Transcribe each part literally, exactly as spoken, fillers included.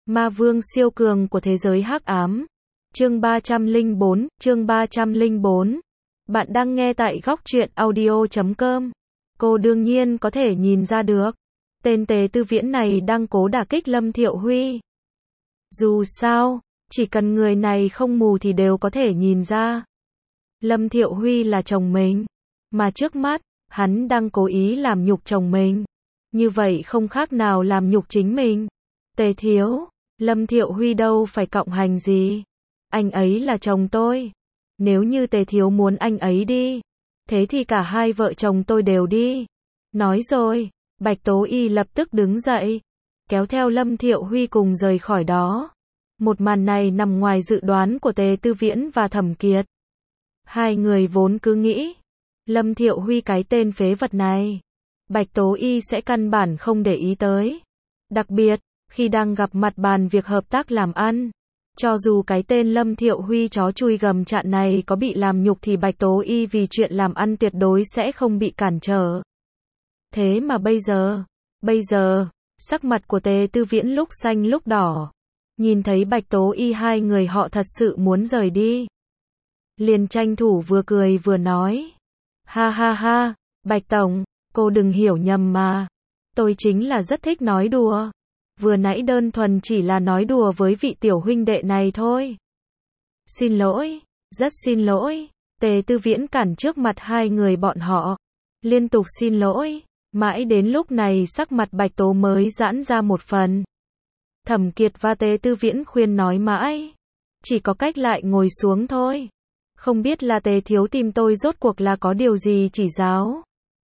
Ma vương siêu cường của thế giới hắc ám. Chương ba trăm lẻ bốn, chương ba trăm lẻ bốn. Bạn đang nghe tại góc truyện audio chấm com. Cô đương nhiên có thể nhìn ra được. Tên Tề Tư Viễn này đang cố đả kích Lâm Thiệu Huy. Dù sao, chỉ cần người này không mù thì đều có thể nhìn ra. Lâm Thiệu Huy là chồng mình. Mà trước mắt, hắn đang cố ý làm nhục chồng mình. Như vậy không khác nào làm nhục chính mình. Tề thiếu, Lâm Thiệu Huy đâu phải cộng hành gì. Anh ấy là chồng tôi. Nếu như Tề thiếu muốn anh ấy đi, thế thì cả hai vợ chồng tôi đều đi. Nói rồi, Bạch Tố Y lập tức đứng dậy, kéo theo Lâm Thiệu Huy cùng rời khỏi đó. Một màn này nằm ngoài dự đoán của Tề Tư Viễn và Thẩm Kiệt. Hai người vốn cứ nghĩ, Lâm Thiệu Huy cái tên phế vật này, Bạch Tố Y sẽ căn bản không để ý tới. Đặc biệt, khi đang gặp mặt bàn việc hợp tác làm ăn, cho dù cái tên Lâm Thiệu Huy chó chui gầm chạn này có bị làm nhục thì Bạch Tố Y vì chuyện làm ăn tuyệt đối sẽ không bị cản trở. Thế mà bây giờ, bây giờ, sắc mặt của Tề Tư Viễn lúc xanh lúc đỏ. Nhìn thấy Bạch Tố Y hai người họ thật sự muốn rời đi. Liền tranh thủ vừa cười vừa nói. Ha ha ha, Bạch Tổng, cô đừng hiểu nhầm mà. Tôi chính là rất thích nói đùa. Vừa nãy đơn thuần chỉ là nói đùa với vị tiểu huynh đệ này thôi. Xin lỗi, rất xin lỗi. Tề Tư Viễn cản trước mặt hai người bọn họ. Liên tục xin lỗi. Mãi đến lúc này sắc mặt Bạch Tố mới giãn ra một phần. Thẩm Kiệt và Tề Tư Viễn khuyên nói mãi. Chỉ có cách lại ngồi xuống thôi. Không biết là Tề thiếu tìm tôi rốt cuộc là có điều gì chỉ giáo.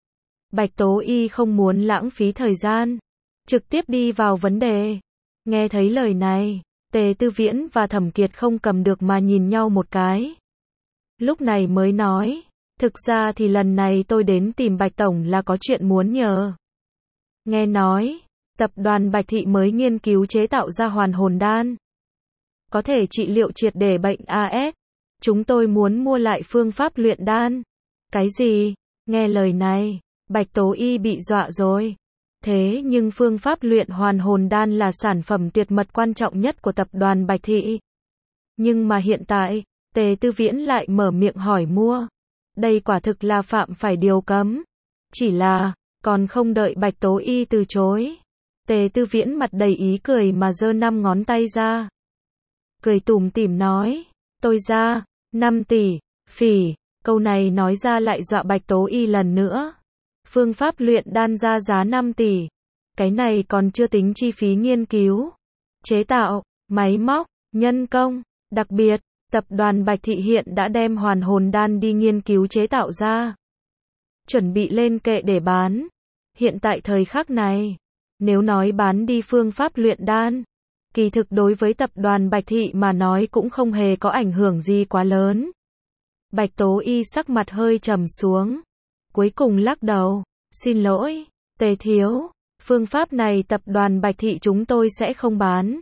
Bạch Tố Y không muốn lãng phí thời gian. Trực tiếp đi vào vấn đề. Nghe thấy lời này, Tề Tư Viễn và Thẩm Kiệt không cầm được mà nhìn nhau một cái. Lúc này mới nói. Thực ra thì lần này tôi đến tìm Bạch Tổng là có chuyện muốn nhờ. Nghe nói, tập đoàn Bạch Thị mới nghiên cứu chế tạo ra hoàn hồn đan. Có thể trị liệu triệt để bệnh a ét. Chúng tôi muốn mua lại phương pháp luyện đan. Cái gì? Nghe lời này, Bạch Tố Y bị dọa rồi. Thế nhưng phương pháp luyện hoàn hồn đan là sản phẩm tuyệt mật quan trọng nhất của tập đoàn Bạch Thị. Nhưng mà hiện tại, Tề Tư Viễn lại mở miệng hỏi mua. Đây quả thực là phạm phải điều cấm. Chỉ là, còn không đợi Bạch Tố Y từ chối. Tề Tư Viễn mặt đầy ý cười mà giơ năm ngón tay ra. Cười tủm tỉm nói, tôi ra, năm tỷ, phỉ, câu này nói ra lại dọa Bạch Tố Y lần nữa. Phương pháp luyện đan ra giá năm tỷ. Cái này còn chưa tính chi phí nghiên cứu, chế tạo, máy móc, nhân công. Đặc biệt, tập đoàn Bạch Thị hiện đã đem hoàn hồn đan đi nghiên cứu chế tạo ra. Chuẩn bị lên kệ để bán. Hiện tại thời khắc này, nếu nói bán đi phương pháp luyện đan, kỳ thực đối với tập đoàn Bạch Thị mà nói cũng không hề có ảnh hưởng gì quá lớn. Bạch Tố Y sắc mặt hơi trầm xuống. Cuối cùng lắc đầu, xin lỗi, Tề thiếu, phương pháp này tập đoàn Bạch Thị chúng tôi sẽ không bán.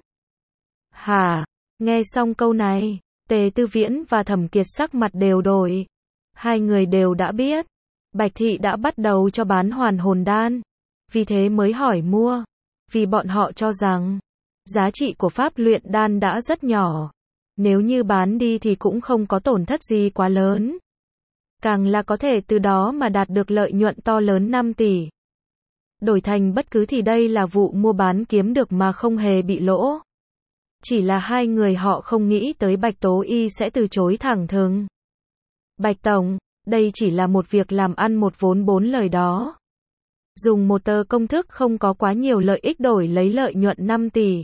Hả? Nghe xong câu này, Tề Tư Viễn và Thẩm Kiệt sắc mặt đều đổi. Hai người đều đã biết, Bạch Thị đã bắt đầu cho bán hoàn hồn đan, vì thế mới hỏi mua, vì bọn họ cho rằng, giá trị của pháp luyện đan đã rất nhỏ, nếu như bán đi thì cũng không có tổn thất gì quá lớn. Càng là có thể từ đó mà đạt được lợi nhuận to lớn năm tỷ. Đổi thành bất cứ thì đây là vụ mua bán kiếm được mà không hề bị lỗ. Chỉ là hai người họ không nghĩ tới Bạch Tố Y sẽ từ chối thẳng thừng. Bạch Tổng, đây chỉ là một việc làm ăn một vốn bốn lời đó. Dùng một tờ công thức không có quá nhiều lợi ích đổi lấy lợi nhuận năm tỷ.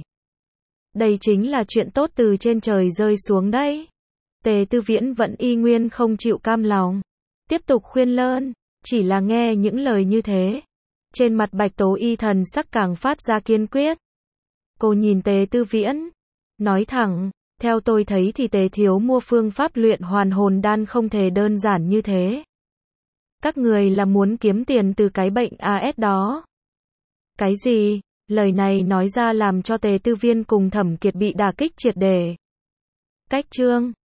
Đây chính là chuyện tốt từ trên trời rơi xuống đấy. Tề Tư Viễn vẫn y nguyên không chịu cam lòng. Tiếp tục khuyên lơn, chỉ là nghe những lời như thế. Trên mặt Bạch Tố Y thần sắc càng phát ra kiên quyết. Cô nhìn Tề Tư Viễn, nói thẳng, theo tôi thấy thì Tề thiếu mua phương pháp luyện hoàn hồn đan không thể đơn giản như thế. Các người là muốn kiếm tiền từ cái bệnh a ét đó. Cái gì? Lời này nói ra làm cho Tề Tư Viên cùng Thẩm Kiệt bị đả kích triệt để. Cách chương